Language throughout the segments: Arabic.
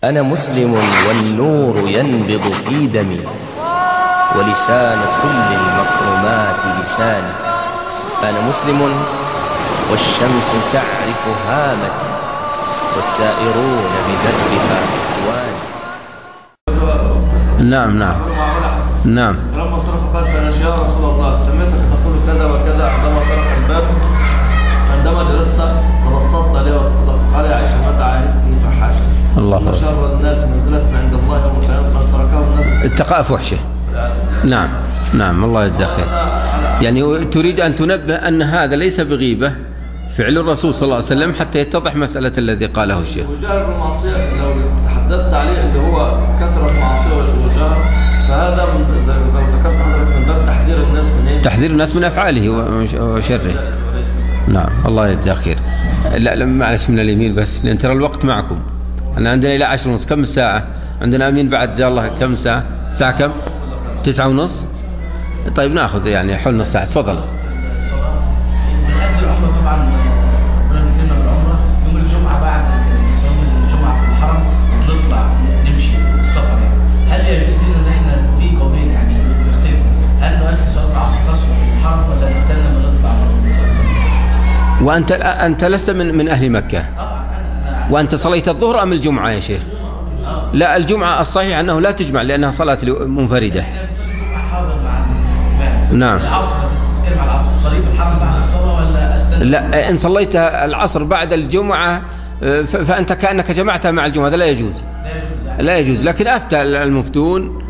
أنا مسلم والنور ينبض في دمي، ولسان كل المكرمات لساني. أنا مسلم والشمس تعرف هامتي، والسائرون بدربها إخواني. نعم نعم نعم. فلما صرف قال سألت يا رسول الله سمعتك تقول كذا وكذا عندما طرق الباب، عندما جلست تبسطت لي وتطلقت. قال يا عائشة متى عاهدتني فحاشا. الله شر الناس منزلة عند الله يوم القيامة من تركه الناس اتقاء فحشه. نعم نعم الله يجزاك خير. يعني تريد أن تنبه أن هذا ليس بغيبة فعل الرسول صلى الله عليه وسلم حتى يتضح مسألة الذي قاله الشيخ. وجهر بالمعصية لو تحدثت عليه اللي هو كثرة معصية والجهر، فهذا من زي ما ذكرت حضرتك من باب تحذير الناس من ايه؟ تحذير الناس من أفعاله وشره. نعم الله يجزاك خير. لا معلش من اليمين بس لأن ترى الوقت معكم. أنا عندنا إلى 10:30. كم الساعة؟ عندنا أمين بعد جزاه الله كم ساعة؟ ساعة كم؟ 9:30. طيب ناخذ يعني حول نص ساعة. تفضل. بنأدي العمرة طبعا بنقدمنا بالعمرة يوم الجمعة بعد صلاة الجمعة في الحرم نطلع نمشي السفر يعني. هل يجوز لنا ان احنا في قولين يعني بنختلف هل نؤدي صلاة العصر قصر في الحرم ولا نستنى ما نطلع من صلاة العصر؟ وأنت لست من أهل مكة. طبعا وأنت صليت الظهر أم الجمعة يا شيخ؟ لا الجمعة الصحيح أنه لا تجمع لأنها صلاة منفردة. احنا بنصلي الجمعة حاضر مع الإمام. نعم. العصر نتكلم على العصر صلي في الحرم بعد الصلاة ولا استنى؟ لا إن صليت العصر بعد الجمعة فأنت كأنك جمعتها مع الجمعة. هذا لا يجوز. لا يجوز. لكن أفتى المفتون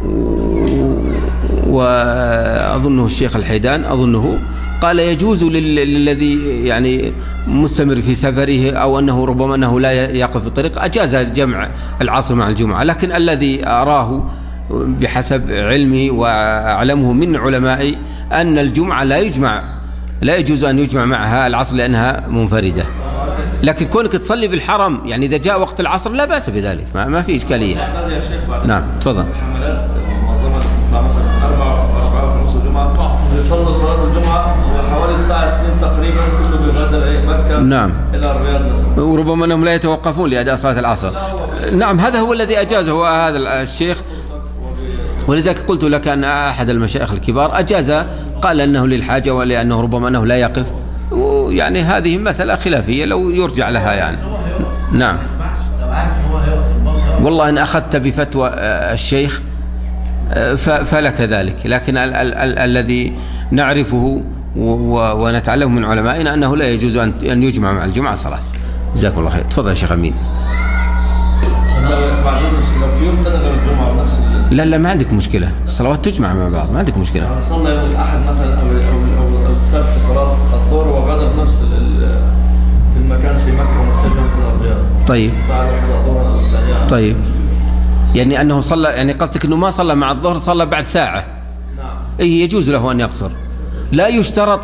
وأظنه الشيخ الحيدان أظنه قال يجوز للذي يعني مستمر في سفره أو أنه ربما أنه لا يقف في الطريق أجاز جمع العصر مع الجمعة. لكن الذي أراه بحسب علمي وأعلمه من علمائي أن الجمعة لا يجوز أن يجمع معها العصر لأنها منفردة. لكن كونك تصلي بالحرم يعني إذا جاء وقت العصر لا بأس بذلك، ما في إشكالية. نعم تفضل. الحملات معظمها تطلع مثلا 4 5 جمعة يصلوا صلاة الجمعة وحوالي الساعة 2 تقريبا كله بيغادر مكة. نعم. إلى الرياض مثلا. وربما أنهم لا يتوقفون لأداء صلاة العصر. نعم هذا هو الذي أجازه هذا الشيخ. ولذلك قلت لك أن أحد المشايخ الكبار أجاز قال أنه للحاجة ولأنه ربما أنه لا يقف. ويعني هذه مسألة خلافية لو يرجع لها يعني. نعم. لو عارف ان هو هيقف في الباص والله إن أخذت بفتوى الشيخ فلك ذلك. لكن الذي نعرفه ونتعلمه من علمائنا أنه لا يجوز أن يجمع مع الجمعة صلاة. جزاكم الله خير. تفضل يا شيخ أمين. لو في يوم تاني غير الجمعة نفس لا ما عندك مشكلة. الصلوات تجمع مع بعض ما عندك مشكلة. صلى يوم الأحد مثلا أو السبت صلاة الظهر وغدا نفس في المكان في مكة ومتجه إلى الرياض. طيب. الساعة 1 الظهر الثانية. طيب يعني أنه صلى يعني قصدك أنه ما صلى مع الظهر صلى بعد ساعة. نعم. إيه يجوز له أن يقصر. لا يشترط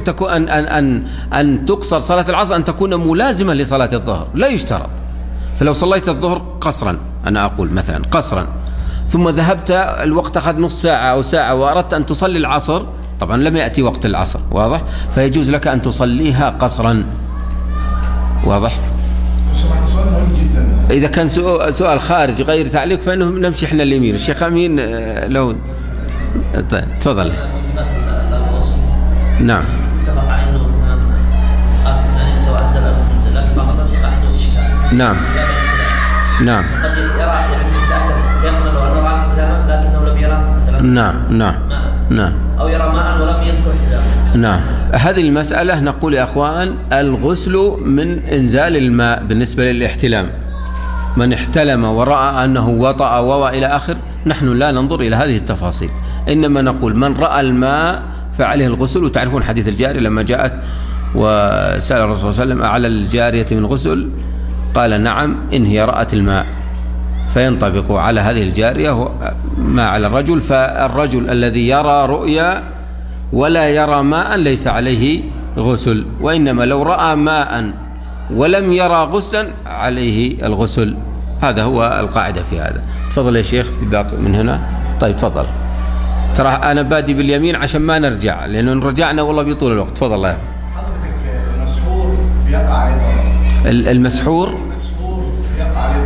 أن تقصر صلاة العصر أن تكون ملازمة لصلاة الظهر. لا يشترط. فلو صليت الظهر قصرا أنا أقول مثلا قصرا ثم ذهبت الوقت أخذ نص ساعة أو ساعة وأردت أن تصلي العصر طبعا لم يأتي وقت العصر واضح فيجوز لك أن تصليها قصرا واضح. سؤال مهم جدا. إذا كان سؤال خارج غير تعليق فإنه نمشي إحنا اليمين. الشيخ أمين لو تفضل. نعم. نعم نعم. قد يرى يعني يقبل أنه رأى حذاء لكنه لم يرى. نعم أو يرى ماء ولم يذكر حذاء. نعم. هذه المسألة نقول يا أخوان الغسل من إنزال الماء بالنسبة للاحتلام. من احتلم ورأى أنه وطأ وإلى آخر نحن لا ننظر إلى هذه التفاصيل إنما نقول من رأى الماء فعليه الغسل. وتعرفون حديث الجارية لما جاءت وسأل الرسول صلى الله عليه وسلم أعلى الجارية من غسل قال نعم إن هي رأت الماء فينطبق على هذه الجارية ما على الرجل. فالرجل الذي يرى رؤيا ولا يرى ماء ليس عليه غسل وإنما لو رأى ماء ولم يرى غسلا عليه الغسل. هذا هو القاعدة في هذا. تفضل يا شيخ باقي من هنا. طيب تفضل. ترى أنا بادي باليمين عشان ما نرجع لأنه إن رجعنا والله بيطول الوقت. تفضل الله. حضرتك المسحور بيقع عليه ضرر. المسحور يقع عليه ضرر.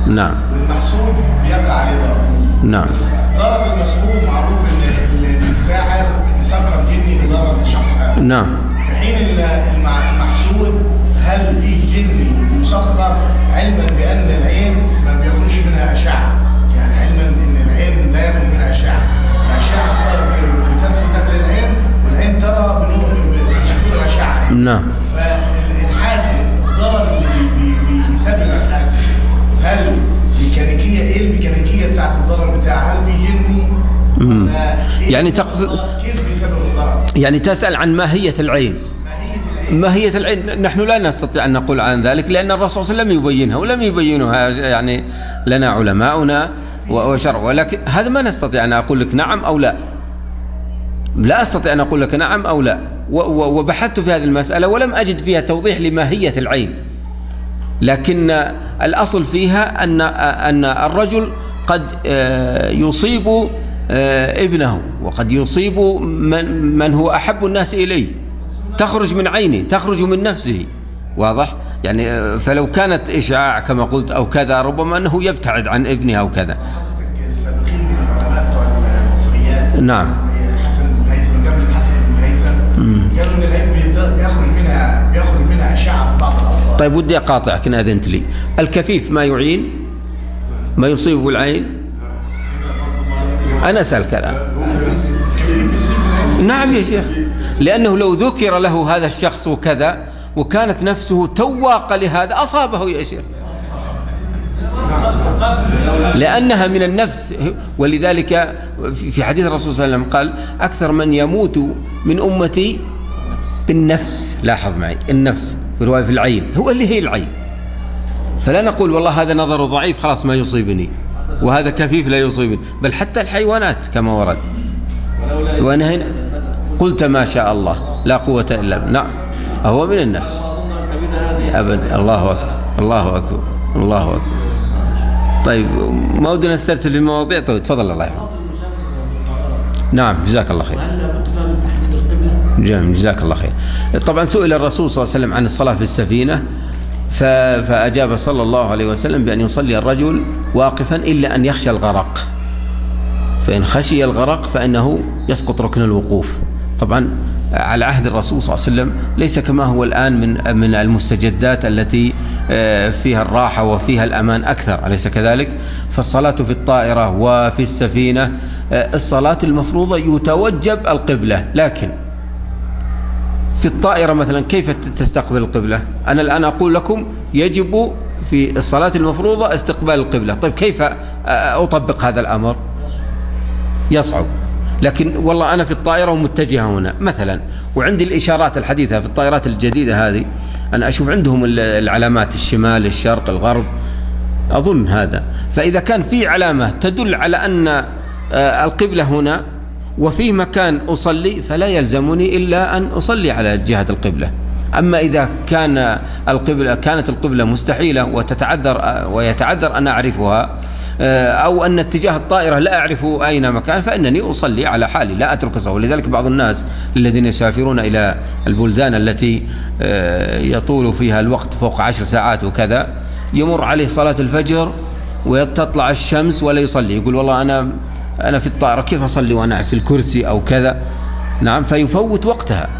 نعم. والمحسوب بيقع عليه ضرر. نعم. ضرر المسحوب معروف ان الساحر مسخر جني لضرر الشخص هذا. نعم. في حين المحسود هل في جني مسخر علما بان العين ما بيخرجش منها اشعه، يعني علما ان العين لا يخرج منها اشعه، الاشعه بتدخل داخل العين والعين ترى بسكون الاشعه. نعم. فالحاسد الضرر اللي بيسبب الحاسد هل ميكانيكيه، ايه الميكانيكيه بتاعت الضرر بتاعها؟ هل في جني؟ يعني تقصد كيف بيسبب الضرر؟ يعني تسأل عن ماهية العين. ماهية العين نحن لا نستطيع أن نقول عن ذلك، لأن الرسول صلى الله عليه وسلم لم يبينها ولم يبينها يعني لنا علماؤنا وشرع، ولكن هذا ما نستطيع أن أقول لك نعم أو لا. لا أستطيع أن أقول لك نعم أو لا، وبحثت في هذه المسألة ولم أجد فيها توضيح لماهية العين، لكن الأصل فيها أن الرجل قد يصيب ابنه وقد يصيب من هو أحب الناس إليه، تخرج من عينه، تخرج من نفسه، واضح؟ يعني فلو كانت إشعاع كما قلت أو كذا ربما أنه يبتعد عن ابنه أو كذا. السابقين من العلماء بتوع المصريات، نعم، حسن بن هيثم قبل الحسن بن هيثم، قالوا ان العين بيخرج منها أشعة في بعض الأوقات. طيب ودي أقاطعك إن أذنت لي، الكفيف ما يعين ما يصيب العين؟ أنا أسألك الآن. نعم يا شيخ، لأنه لو ذكر له هذا الشخص وكذا وكانت نفسه تواقة لهذا أصابه يا شيخ، لأنها من النفس. ولذلك في حديث الرسول صلى الله عليه وسلم قال أكثر من يموت من أمتي بالنفس، لاحظ معي النفس في رواية في العين، هو اللي هي العين. فلا نقول والله هذا نظر ضعيف خلاص ما يصيبني وهذا كفيف لا يصيبني، بل حتى الحيوانات كما ورد. وأنا هنا قلت ما شاء الله لا قوة إلا بالله. نعم هو من النفس أبدا. الله أكبر الله أكبر الله أكبر. طيب ما ودنا نسترسل في المواضيع. طيب تفضل الله يحفظك. نعم جزاك الله خير. جزاك الله خير. طبعا سئل الرسول صلى الله عليه وسلم عن الصلاة في السفينة فأجاب صلى الله عليه وسلم بأن يصلي الرجل واقفا إلا أن يخشى الغرق، فإن خشي الغرق فإنه يسقط ركن الوقوف. طبعا على عهد الرسول صلى الله عليه وسلم ليس كما هو الآن من المستجدات التي فيها الراحة وفيها الأمان أكثر، أليس كذلك؟ فالصلاة في الطائرة وفي السفينة الصلاة المفروضة يتوجب القبلة، لكن في الطائرة مثلا كيف تستقبل القبلة؟ أنا الآن أقول لكم يجب في الصلاة المفروضة استقبال القبلة. طيب كيف أطبق هذا الأمر؟ يصعب. لكن والله أنا في الطائرة ومتجهة هنا مثلا، وعندي الإشارات الحديثة في الطائرات الجديدة هذه، أنا أشوف عندهم العلامات الشمال الشرق الغرب أظن هذا، فإذا كان في علامة تدل على أن القبلة هنا وفي مكان أصلي فلا يلزمني إلا أن أصلي على جهة القبلة. أما إذا كانت القبلة مستحيلة ويتعذر أن أعرفها، أو أن اتجاه الطائرة لا أعرف أين مكان، فإنني أصلي على حالي لا أترك الصلاة. ولذلك بعض الناس الذين يسافرون إلى البلدان التي يطول فيها الوقت فوق 10 ساعات وكذا يمر عليه صلاة الفجر وتطلع الشمس ولا يصلي، يقول والله أنا في الطائرة كيف أصلي وأنا في الكرسي أو كذا. نعم، فيفوت وقتها.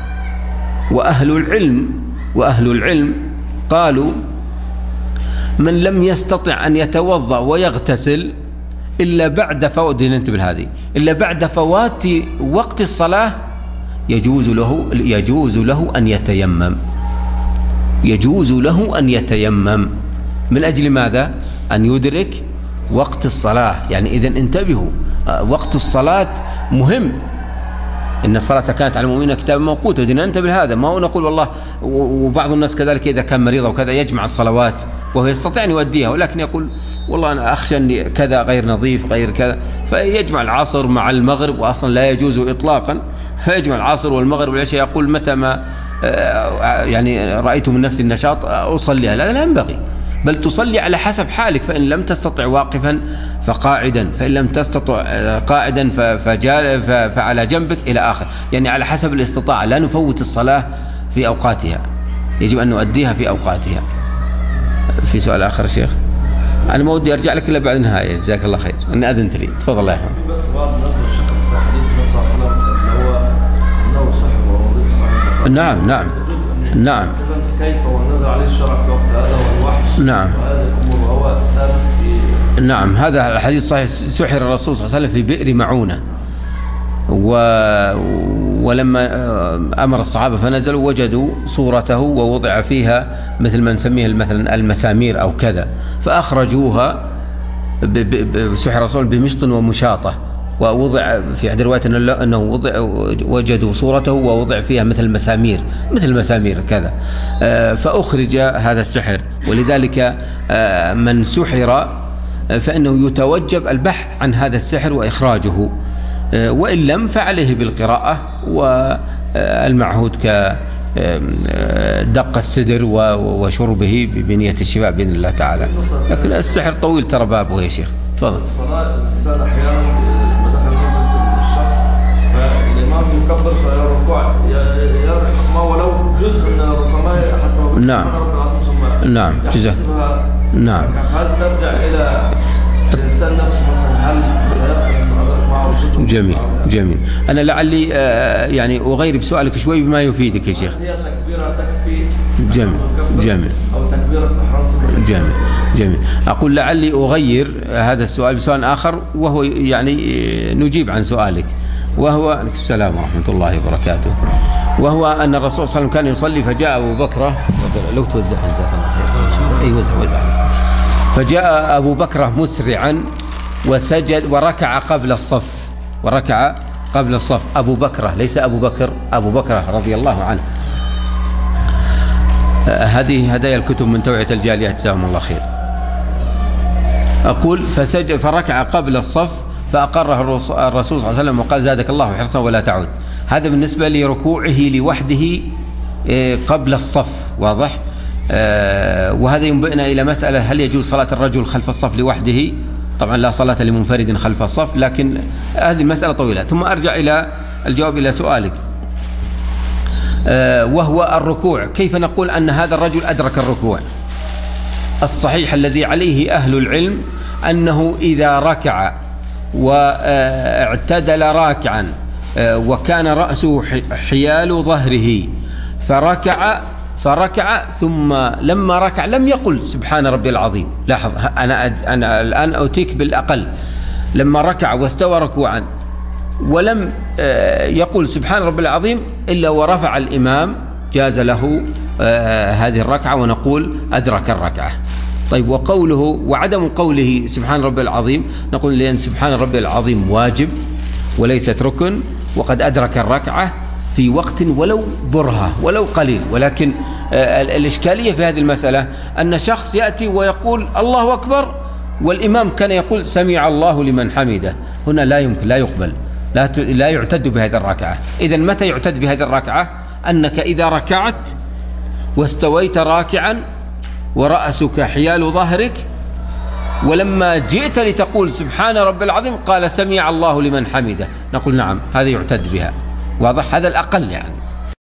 وأهل العلم قالوا من لم يستطع أن يتوضأ ويغتسل إلا بعد فوات، ننتبه هذه، إلا بعد فوات وقت الصلاة يجوز له أن يتيمم. يجوز له أن يتيمم من أجل ماذا؟ أن يدرك وقت الصلاة. يعني إذن انتبهوا، وقت الصلاة مهم. إن الصلاة كانت على المؤمنين كتابا موقوتا، بدنا ننتبه هذا. ما هو نقول والله، وبعض الناس كذلك إذا كان مريض وكذا يجمع الصلوات وهو يستطيع أن يؤديها، ولكن يقول والله أنا أخشى أني كذا غير نظيف غير كذا، فيجمع العصر مع المغرب، وأصلا لا يجوز إطلاقا، فيجمع العصر والمغرب والعشاء، يقول متى ما يعني رأيت من نفسي النشاط أصليها. لا ينبغي، بل تصلي على حسب حالك. فإن لم تستطع واقفا فقاعدا، فإن لم تستطع قاعدا فعلى جنبك إلى آخر، يعني على حسب الاستطاعة. لا نفوت الصلاة في أوقاتها، يجب أن نؤديها في أوقاتها. في سؤال آخر شيخ؟ أنا ما ودي أرجع لك إلا بعد النهاية. جزاك الله خير أن أذنت لي. تفضل يا أحمد. بس بعض الناس الشك في حديث النبي صلى الله عليه وسلم اللي هو أنه صحب ووظيف صحيح. نعم. كيف ونزل عليه الشرع في وقت هذا والوحي. نعم. وهذا الأمور وهو ثابت في. نعم هذا الحديث صحيح. سحر الرسول صلى الله عليه وسلم في بئر معونة، ولما أمر الصحابة فنزلوا وجدوا صورته ووضع فيها مثل ما نسميه مثلا المسامير أو كذا، فأخرجوها بسحر الرسول بمشط ومشاطة، ووضع في أحد الروايات أنه وجدوا صورته ووضع فيها مثل مسامير كذا، فأخرج هذا السحر. ولذلك من سحر فإنه يتوجب البحث عن هذا السحر وإخراجه، وإن لم فعليه بالقراءة والمعهود كدق السدر وشربه بنية الشفاء بإذن الله تعالى. لكن السحر طويل ترى بابه يا شيخ. تفضل. الصلاة الإنسان أحيانا لما دخل منزل الشخص فالإمام يكبر فيرى الركوع ما ولو جزء من الركوع حتى نعم جزاك. نعم. هل ترجع إلى الإنسان نفسه مثلا هل جميل. أنا لعلي يعني أغير بسؤالك شوي بما يفيدك يا شيخ. هي التكبيرة تكفي. جميل. أو تكبيرة الإحرام. جميل. أقول لعلي أغير هذا السؤال بسؤال آخر، وهو يعني نجيب عن سؤالك، وهو السلام ورحمة الله وبركاته. وهو أن الرسول صلى الله عليه وسلم كان يصلي فجاء أبو بكر، لو توزعها جزاك الله خير. وزع. فجاء أبو بكر مسرعا وسجد وركع قبل الصف. أبو بكر ليس أبو بكر رضي الله عنه. هذه هدايا الكتب من توعية الجالية جزاهم الله خير. أقول فسجد فركع قبل الصف فأقره الرسول صلى الله عليه وسلم وقال زادك الله حرصا ولا تعود. هذا بالنسبة لركوعه لوحده قبل الصف، واضح؟ وهذا ينبئنا إلى مسألة هل يجوز صلاة الرجل خلف الصف لوحده؟ طبعا لا صلاة لمنفرد خلف الصف، لكن هذه المسألة طويلة. ثم أرجع إلى الجواب إلى سؤالك، وهو الركوع. كيف نقول أن هذا الرجل أدرك الركوع؟ الصحيح الذي عليه أهل العلم أنه إذا ركع واعتدل راكعا وكان رأسه حيال ظهره فركع ثم لما ركع لم يقل سبحان ربي العظيم. لاحظ، أنا الآن أوتيك بالأقل. لما ركع واستوى ركوعا ولم يقول سبحان ربي العظيم إلا ورفع الإمام، جاز له هذه الركعة ونقول أدرك الركعة. طيب، وقوله وعدم قوله سبحان ربي العظيم نقول لأن سبحان ربي العظيم واجب وليست ركن، وقد أدرك الركعة في وقت ولو برهة ولو قليل. ولكن الإشكالية في هذه المسألة أن شخص يأتي ويقول الله أكبر والإمام كان يقول سمع الله لمن حمده. هنا لا يمكن، لا يقبل، لا يعتد بهذه الركعة. إذن متى يعتد بهذه الركعة؟ أنك إذا ركعت واستويت راكعا ورأسك حيال ظهرك، ولما جئت لتقول سبحان رب العظيم قال سمع الله لمن حمده، نقول نعم هذا يعتد بها. واضح؟ هذا الأقل يعني.